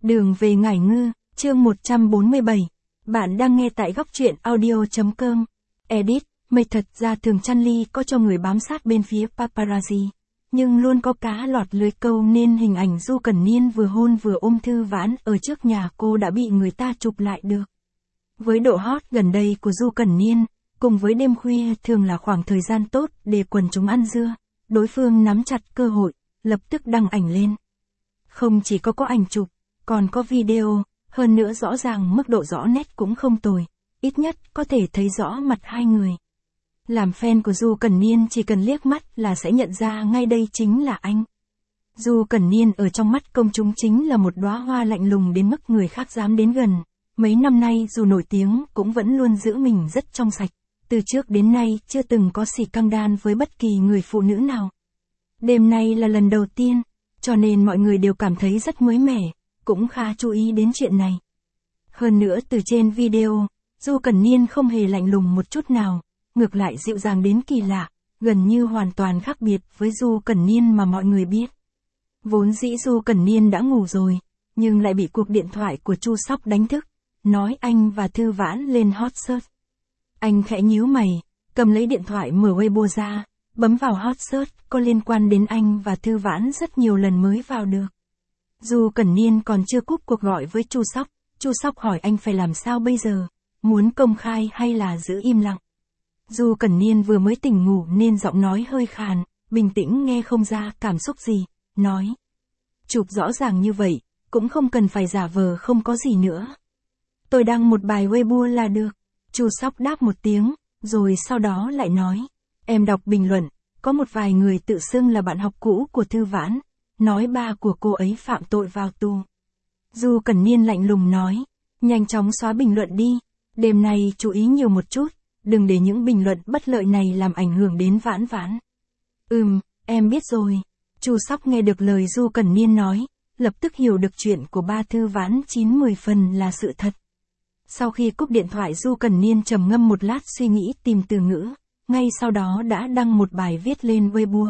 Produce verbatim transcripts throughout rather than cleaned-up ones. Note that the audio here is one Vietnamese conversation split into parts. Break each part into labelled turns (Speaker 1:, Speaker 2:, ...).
Speaker 1: Đường về Ngải Ngư, chương một trăm bốn mươi bảy. Bạn đang nghe tại góc truyện audio chấm com. Edit, mày thật ra thường chăn ly có cho người bám sát bên phía paparazzi. Nhưng luôn có cá lọt lưới câu nên hình ảnh Du Cẩn Niên vừa hôn vừa ôm Thư Vãn ở trước nhà cô đã bị người ta chụp lại được. Với độ hot gần đây của Du Cẩn Niên, cùng với đêm khuya thường là khoảng thời gian tốt để quần chúng ăn dưa, đối phương nắm chặt cơ hội, lập tức đăng ảnh lên. Không chỉ có có ảnh chụp, còn có video, hơn nữa rõ ràng mức độ rõ nét cũng không tồi, ít nhất có thể thấy rõ mặt hai người. Làm fan của Du Cẩn Niên chỉ cần liếc mắt là sẽ nhận ra ngay đây chính là anh. Du Cẩn Niên ở trong mắt công chúng chính là một đóa hoa lạnh lùng đến mức người khác dám đến gần. Mấy năm nay dù nổi tiếng cũng vẫn luôn giữ mình rất trong sạch, từ trước đến nay chưa từng có xì căng đan với bất kỳ người phụ nữ nào. Đêm nay là lần đầu tiên, cho nên mọi người đều cảm thấy rất mới mẻ, cũng khá chú ý đến chuyện này. Hơn nữa từ trên video, Du Cẩn Niên không hề lạnh lùng một chút nào, ngược lại dịu dàng đến kỳ lạ, gần như hoàn toàn khác biệt với Du Cẩn Niên mà mọi người biết. Vốn dĩ Du Cẩn Niên đã ngủ rồi, nhưng lại bị cuộc điện thoại của Chu Sóc đánh thức, nói anh và Thư Vãn lên hot search. Anh khẽ nhíu mày, cầm lấy điện thoại mở Weibo ra, bấm vào hot search có liên quan đến anh và Thư Vãn rất nhiều lần mới vào được. Du Cẩn Niên còn chưa cúp cuộc gọi với Chu Sóc, Chu Sóc hỏi anh phải làm sao bây giờ, muốn công khai hay là giữ im lặng. Du Cẩn Niên vừa mới tỉnh ngủ nên giọng nói hơi khàn, bình tĩnh nghe không ra cảm xúc gì, nói. Chụp rõ ràng như vậy, cũng không cần phải giả vờ không có gì nữa. Tôi đăng một bài Weibo là được. Chu Sóc đáp một tiếng, rồi sau đó lại nói. Em đọc bình luận, có một vài người tự xưng là bạn học cũ của Thư Vãn, nói ba của cô ấy phạm tội vào tù. Du Cẩn Niên lạnh lùng nói, nhanh chóng xóa bình luận đi, đêm nay chú ý nhiều một chút, đừng để những bình luận bất lợi này làm ảnh hưởng đến Vãn Vãn. Ừm, em biết rồi. Chu Sóc nghe được lời Du Cẩn Niên nói, lập tức hiểu được chuyện của ba Thư Vãn chín mười phần là sự thật. Sau khi cúp điện thoại Du Cẩn Niên trầm ngâm một lát suy nghĩ tìm từ ngữ, ngay sau đó đã đăng một bài viết lên Weibo.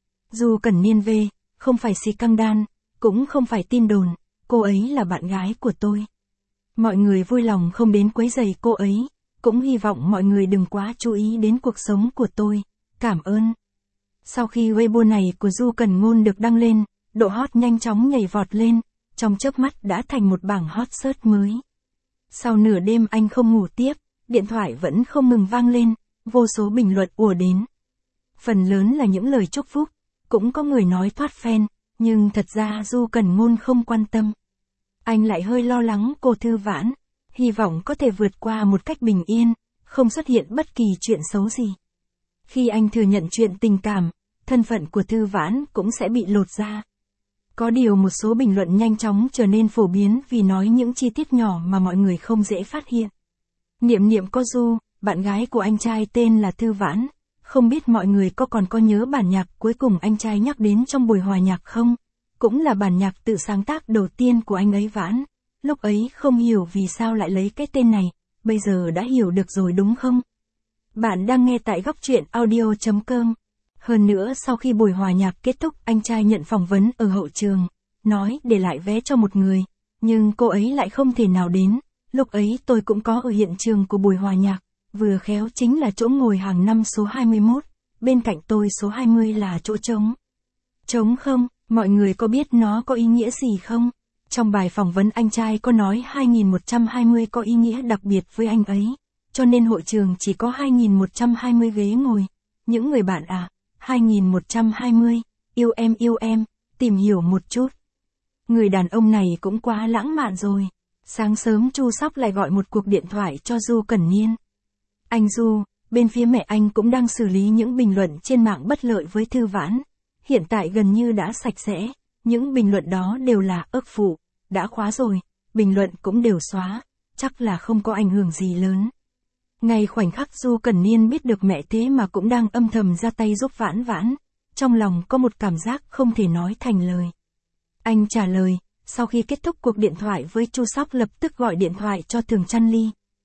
Speaker 1: Du Cẩn Niên về, không phải xì căng đan, cũng không phải tin đồn, cô ấy là bạn gái của tôi. Mọi người vui lòng không đến quấy rầy cô ấy, cũng hy vọng mọi người đừng quá chú ý đến cuộc sống của tôi, cảm ơn. Sau khi Weibo này của Du Cẩn Ngôn được đăng lên, độ hot nhanh chóng nhảy vọt lên, trong chớp mắt đã thành một bảng hot search mới. Sau nửa đêm anh không ngủ tiếp, điện thoại vẫn không ngừng vang lên, vô số bình luận ùa đến. Phần lớn là những lời chúc phúc, cũng có người nói thoát fan, nhưng thật ra Du Cẩn Ngôn không quan tâm. Anh lại hơi lo lắng cô Thư Vãn, hy vọng có thể vượt qua một cách bình yên, không xuất hiện bất kỳ chuyện xấu gì. Khi anh thừa nhận chuyện tình cảm, thân phận của Thư Vãn cũng sẽ bị lột ra. Có điều một số bình luận nhanh chóng trở nên phổ biến vì nói những chi tiết nhỏ mà mọi người không dễ phát hiện. Niệm Niệm có Du, bạn gái của anh trai tên là Thư Vãn, không biết mọi người có còn có nhớ bản nhạc cuối cùng anh trai nhắc đến trong buổi hòa nhạc không? Cũng là bản nhạc tự sáng tác đầu tiên của anh ấy Vãn. Lúc ấy không hiểu vì sao lại lấy cái tên này, bây giờ đã hiểu được rồi đúng không? Bạn đang nghe tại góc truyện audio chấm com. Hơn nữa sau khi buổi hòa nhạc kết thúc anh trai nhận phỏng vấn ở hậu trường, nói để lại vé cho một người, nhưng cô ấy lại không thể nào đến, lúc ấy tôi cũng có ở hiện trường của buổi hòa nhạc, vừa khéo chính là chỗ ngồi hàng năm số hai mươi mốt, bên cạnh tôi số hai mươi là chỗ trống. Trống không, mọi người có biết nó có ý nghĩa gì không? Trong bài phỏng vấn anh trai có nói hai nghìn một trăm hai mươi có ý nghĩa đặc biệt với anh ấy, cho nên hội trường chỉ có hai nghìn một trăm hai mươi ghế ngồi. Những người bạn à, hai nghìn một trăm hai mươi, yêu em yêu em, tìm hiểu một chút. Người đàn ông này cũng quá lãng mạn rồi. Sáng sớm Chu Sóc lại gọi một cuộc điện thoại cho Du Cẩn Niên. Anh Du, bên phía mẹ anh cũng đang xử lý những bình luận trên mạng bất lợi với Thư Vãn. Hiện tại gần như đã sạch sẽ, những bình luận đó đều là ức phụ, đã khóa rồi, bình luận cũng đều xóa, chắc là không có ảnh hưởng gì lớn. Ngay khoảnh khắc Du Cẩn Niên biết được mẹ thế mà cũng đang âm thầm ra tay giúp Vãn Vãn, trong lòng có một cảm giác không thể nói thành lời. Anh trả lời, sau khi kết thúc cuộc điện thoại với Chu Sóc lập tức gọi điện thoại cho Thường Chăn Ly.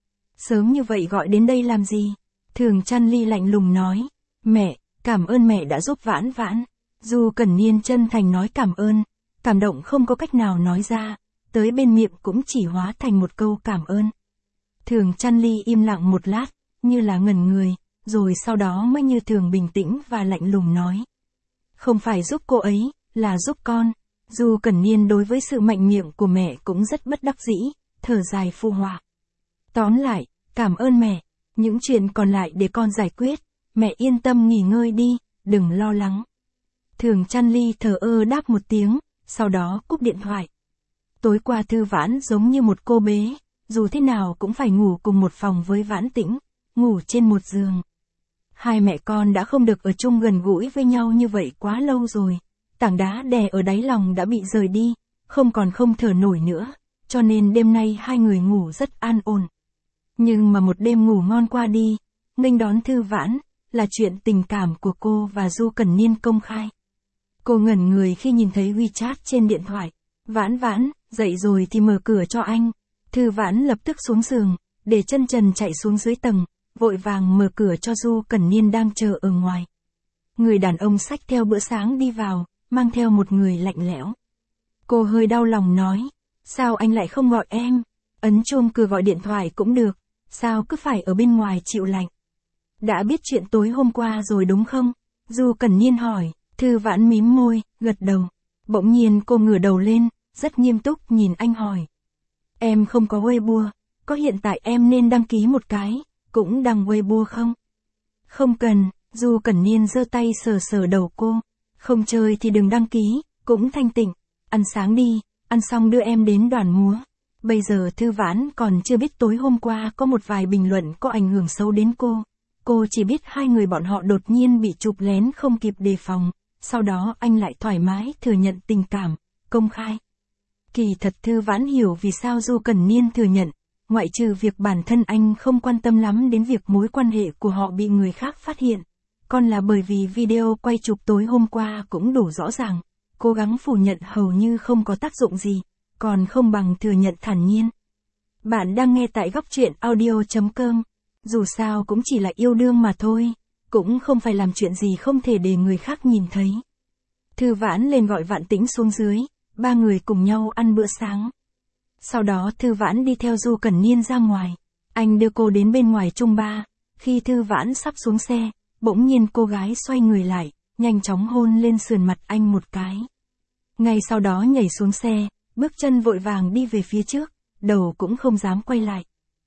Speaker 1: Sớm như vậy gọi đến đây làm gì? Thường Chăn Ly lạnh lùng nói, mẹ, cảm ơn mẹ đã giúp Vãn Vãn. Du Cẩn Niên chân thành nói cảm ơn, cảm động không có cách nào nói ra, tới bên miệng cũng chỉ hóa thành một câu cảm ơn. Thường Chăn Ly im lặng một lát, như là ngẩn người, rồi sau đó mới như thường bình tĩnh và lạnh lùng nói. Không phải giúp cô ấy, là giúp con. Du Cẩn Niên đối với sự mạnh miệng của mẹ cũng rất bất đắc dĩ, thở dài phụ họa. Tóm lại, cảm ơn mẹ, những chuyện còn lại để con giải quyết, mẹ yên tâm nghỉ ngơi đi, đừng lo lắng. Thường Chăn Ly thờ ơ đáp một tiếng, sau đó cúp điện thoại. Tối qua Thư Vãn giống như một cô bé, dù thế nào cũng phải ngủ cùng một phòng với Vãn Tĩnh, ngủ trên một giường. Hai mẹ con đã không được ở chung gần gũi với nhau như vậy quá lâu rồi, tảng đá đè ở đáy lòng đã bị rời đi, không còn không thở nổi nữa, cho nên đêm nay hai người ngủ rất an ổn. Nhưng mà một đêm ngủ ngon qua đi, nghênh đón Thư Vãn, là chuyện tình cảm của cô và Du Cẩn Niên công khai. Cô ngẩn người khi nhìn thấy WeChat trên điện thoại. Vãn Vãn, dậy rồi thì mở cửa cho anh. Thư Vãn lập tức xuống giường, để chân trần chạy xuống dưới tầng, vội vàng mở cửa cho Du Cẩn Niên đang chờ ở ngoài. Người đàn ông xách theo bữa sáng đi vào, mang theo một người lạnh lẽo. Cô hơi đau lòng nói, sao anh lại không gọi em? Ấn chuông cửa gọi điện thoại cũng được, sao cứ phải ở bên ngoài chịu lạnh? Đã biết chuyện tối hôm qua rồi đúng không? Du Cẩn Niên hỏi. Thư Vãn mím môi, gật đầu. Bỗng nhiên cô ngửa đầu lên, rất nghiêm túc nhìn anh hỏi. Em không có Weibo, có hiện tại em nên đăng ký một cái, cũng đăng Weibo không? Không cần, Du Cẩn Niên giơ tay sờ sờ đầu cô. Không chơi thì đừng đăng ký, cũng thanh tịnh. Ăn sáng đi, ăn xong đưa em đến đoàn múa. Bây giờ Thư Vãn còn chưa biết tối hôm qua có một vài bình luận có ảnh hưởng xấu đến cô. Cô chỉ biết hai người bọn họ đột nhiên bị chụp lén không kịp đề phòng. Sau đó anh lại thoải mái thừa nhận tình cảm, công khai. Kỳ thật Thư Vãn hiểu vì sao Du Cẩn Niên thừa nhận, ngoại trừ việc bản thân anh không quan tâm lắm đến việc mối quan hệ của họ bị người khác phát hiện. Còn là bởi vì video quay chụp tối hôm qua cũng đủ rõ ràng, cố gắng phủ nhận hầu như không có tác dụng gì, còn không bằng thừa nhận thản nhiên. Bạn đang nghe tại góc truyện audio chấm com, dù sao cũng chỉ là yêu đương mà thôi. Cũng không phải làm chuyện gì không thể để người khác nhìn thấy. Thư Vãn lên gọi Vạn Tĩnh xuống dưới, ba người cùng nhau ăn bữa sáng. Sau đó Thư Vãn đi theo Du Cẩn Niên ra ngoài. Anh đưa cô đến bên ngoài trung ba. Khi Thư Vãn sắp xuống xe, bỗng nhiên cô gái xoay người lại, nhanh chóng hôn lên sườn mặt anh một cái. Ngay sau đó nhảy xuống xe, bước chân vội vàng đi về phía trước, đầu cũng không dám quay lại.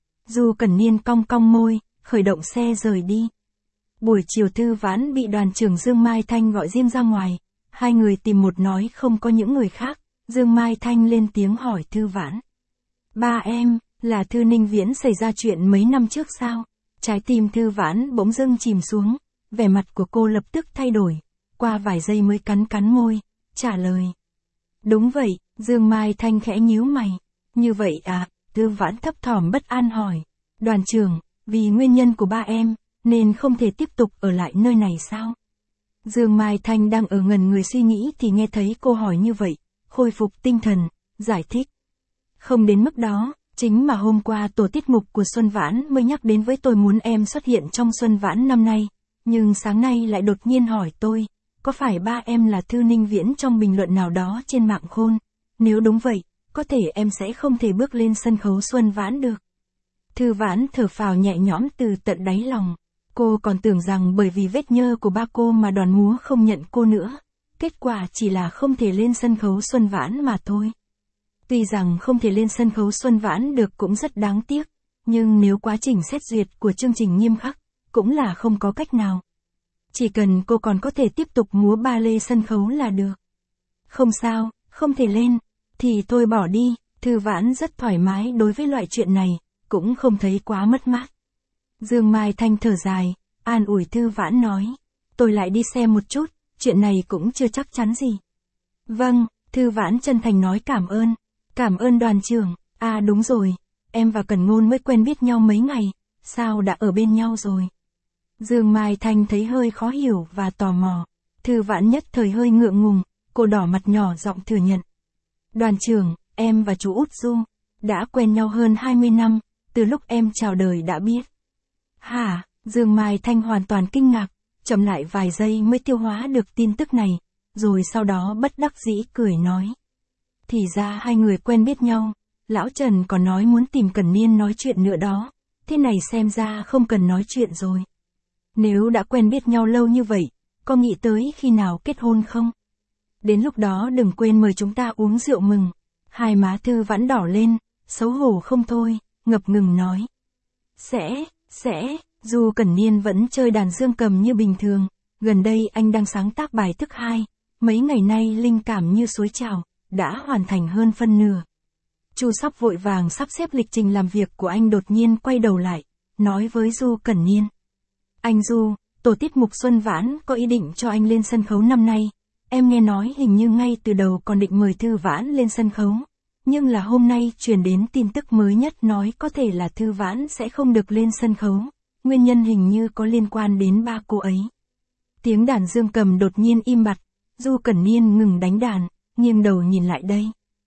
Speaker 1: Du Cẩn Niên cong cong môi, khởi động xe rời đi. Buổi chiều Thư Vãn bị đoàn trưởng Dương Mai Thanh gọi riêng ra ngoài, hai người tìm một nói không có những người khác, Dương Mai Thanh lên tiếng hỏi Thư Vãn. Ba em, là Thư Ninh Viễn xảy ra chuyện mấy năm trước sao? Trái tim Thư Vãn bỗng dưng chìm xuống, vẻ mặt của cô lập tức thay đổi, qua vài giây mới cắn cắn môi, trả lời. Đúng vậy, Dương Mai Thanh khẽ nhíu mày. Như vậy à, Thư Vãn thấp thỏm bất an hỏi. Đoàn trưởng, vì nguyên nhân của ba em, nên không thể tiếp tục ở lại nơi này sao? Dương Mai Thanh đang ở ngần người suy nghĩ thì nghe thấy cô hỏi như vậy, khôi phục tinh thần, giải thích. Không đến mức đó, chính mà hôm qua tổ tiết mục của Xuân Vãn mới nhắc đến với tôi muốn em xuất hiện trong Xuân Vãn năm nay, nhưng sáng nay lại đột nhiên hỏi tôi, có phải ba em là Thư Ninh Viễn trong bình luận nào đó trên mạng khôn? Nếu đúng vậy, có thể em sẽ không thể bước lên sân khấu Xuân Vãn được. Thư Vãn thở phào nhẹ nhõm từ tận đáy lòng. Cô còn tưởng rằng bởi vì vết nhơ của ba cô mà đoàn múa không nhận cô nữa. Kết quả chỉ là không thể lên sân khấu Xuân Vãn mà thôi. Tuy rằng không thể lên sân khấu Xuân Vãn được cũng rất đáng tiếc, nhưng nếu quá trình xét duyệt của chương trình nghiêm khắc, cũng là không có cách nào. Chỉ cần cô còn có thể tiếp tục múa ba lê sân khấu là được. Không sao, không thể lên, thì thôi bỏ đi. Thư Vãn rất thoải mái đối với loại chuyện này, cũng không thấy quá mất mát. Dương Mai Thanh thở dài, an ủi Thư Vãn nói, tôi lại đi xem một chút, chuyện này cũng chưa chắc chắn gì. Vâng, Thư Vãn chân thành nói cảm ơn, cảm ơn đoàn trưởng, à đúng rồi, em và Cẩn Ngôn mới quen biết nhau mấy ngày, sao đã ở bên nhau rồi? Dương Mai Thanh thấy hơi khó hiểu và tò mò, Thư Vãn nhất thời hơi ngượng ngùng, cô đỏ mặt nhỏ giọng thừa nhận. Đoàn trưởng, em và chú Út Du, đã quen nhau hơn hai mươi năm, từ lúc em chào đời đã biết. Hả? Dương Mai Thanh hoàn toàn kinh ngạc, chậm lại vài giây mới tiêu hóa được tin tức này, rồi sau đó bất đắc dĩ cười nói. Thì ra hai người quen biết nhau, lão Trần còn nói muốn tìm Cẩn Niên nói chuyện nữa đó, thế này xem ra không cần nói chuyện rồi. Nếu đã quen biết nhau lâu như vậy, có nghĩ tới khi nào kết hôn không? Đến lúc đó đừng quên mời chúng ta uống rượu mừng. Hai má Thư Vãn đỏ lên, xấu hổ không thôi, ngập ngừng nói. Sẽ, sẽ, dù Cẩn Niên vẫn chơi đàn dương cầm như bình thường, gần đây anh đang sáng tác bài thức hai, mấy ngày nay linh cảm như suối trào, đã hoàn thành hơn phân nửa. Chu Sóc vội vàng sắp xếp lịch trình làm việc của anh, đột nhiên quay đầu lại, nói với Du Cẩn Niên. Anh Du, tổ tiết mục Xuân Vãn có ý định cho anh lên sân khấu năm nay. Em nghe nói hình như ngay từ đầu còn định mời Thư Vãn lên sân khấu. Nhưng là hôm nay truyền đến tin tức mới nhất nói có thể là Thư Vãn sẽ không được lên sân khấu. Nguyên nhân hình như có liên quan đến ba cô ấy. Tiếng đàn dương cầm đột nhiên im bặt. Du Cẩn Niên ngừng đánh đàn, nghiêng đầu nhìn lại đây.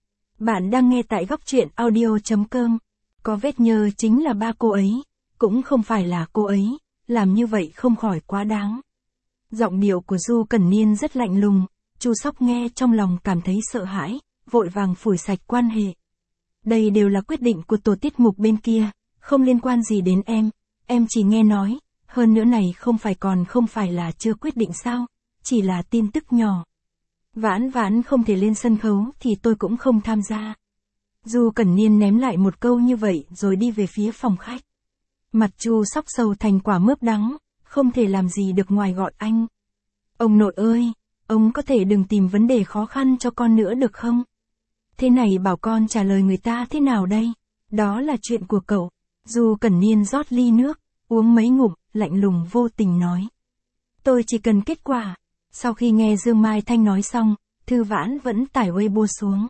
Speaker 1: Bạn đang nghe tại góc truyện audio chấm com. Có vết nhơ chính là ba cô ấy, cũng không phải là cô ấy, làm như vậy không khỏi quá đáng. Giọng điệu của Du Cẩn Niên rất lạnh lùng, Chu Sóc nghe trong lòng cảm thấy sợ hãi, vội vàng phủi sạch quan hệ. Đây đều là quyết định của tổ tiết mục bên kia, không liên quan gì đến em, em chỉ nghe nói, hơn nữa này không phải còn không phải là chưa quyết định sao, chỉ là tin tức nhỏ. Vãn Vãn không thể lên sân khấu thì tôi cũng không tham gia. Du Cẩn Niên ném lại một câu như vậy rồi đi về phía phòng khách. Mặt Chu Sóc sầu thành quả mướp đắng, không thể làm gì được ngoài gọi anh. Ông nội ơi, ông có thể đừng tìm vấn đề khó khăn cho con nữa được không? Thế này bảo con trả lời người ta thế nào đây? Đó là chuyện của cậu. Du Cẩn Niên rót ly nước, uống mấy ngụm, lạnh lùng vô tình nói. Tôi chỉ cần kết quả. Sau khi nghe Dương Mai Thanh nói xong, Thư Vãn vẫn tải Weibo xuống.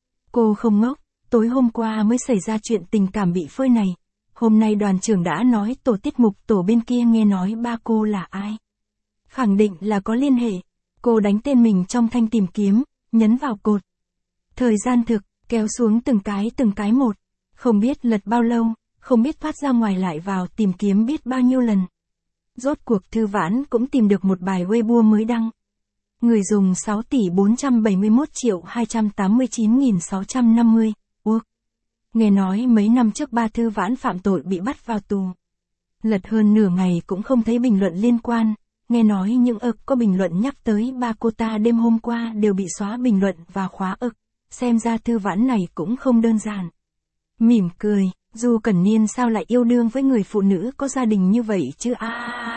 Speaker 1: Cô không ngốc, tối hôm qua mới xảy ra chuyện tình cảm bị phơi này. Hôm nay đoàn trưởng đã nói tổ tiết mục tổ bên kia nghe nói ba cô là ai. Khẳng định là có liên hệ. Cô đánh tên mình trong thanh tìm kiếm, nhấn vào cột. Thời gian thực, kéo xuống từng cái từng cái một. Không biết lật bao lâu, không biết thoát ra ngoài lại vào tìm kiếm biết bao nhiêu lần. Rốt cuộc Thư Vãn cũng tìm được một bài Weibo mới đăng. Người dùng sáu tỷ bốn trăm bảy mươi mốt triệu hai trăm tám mươi chín nghìn sáu trăm năm mươi. Ủa? Nghe nói mấy năm trước ba Thư Vãn phạm tội bị bắt vào tù. Lật hơn nửa ngày cũng không thấy bình luận liên quan. Nghe nói những ực có bình luận nhắc tới ba cô ta đêm hôm qua đều bị xóa bình luận và khóa ực. Xem ra Thư Vãn này cũng không đơn giản. Mỉm cười, Du Cẩn Niên sao lại yêu đương với người phụ nữ có gia đình như vậy chứ à,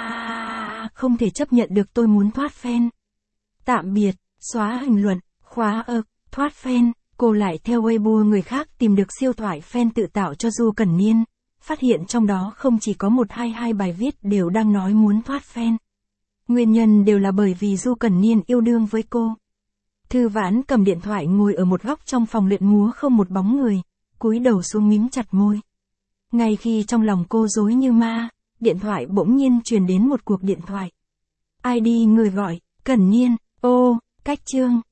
Speaker 1: à không thể chấp nhận được, tôi muốn thoát fan. Tạm biệt, xóa hình luận, khóa ực, thoát fan. Cô lại theo Weibo người khác tìm được siêu thoại fan tự tạo cho Du Cẩn Niên. Phát hiện trong đó không chỉ có một hai hai bài viết đều đang nói muốn thoát fan. Nguyên nhân đều là bởi vì Du Cẩn Niên yêu đương với cô. Thư Vãn cầm điện thoại ngồi ở một góc trong phòng luyện múa không một bóng người, cúi đầu xuống mím chặt môi. Ngay khi trong lòng cô rối như ma, điện thoại bỗng nhiên truyền đến một cuộc điện thoại. i đê người gọi, Cẩn Niên, ô, cách chương.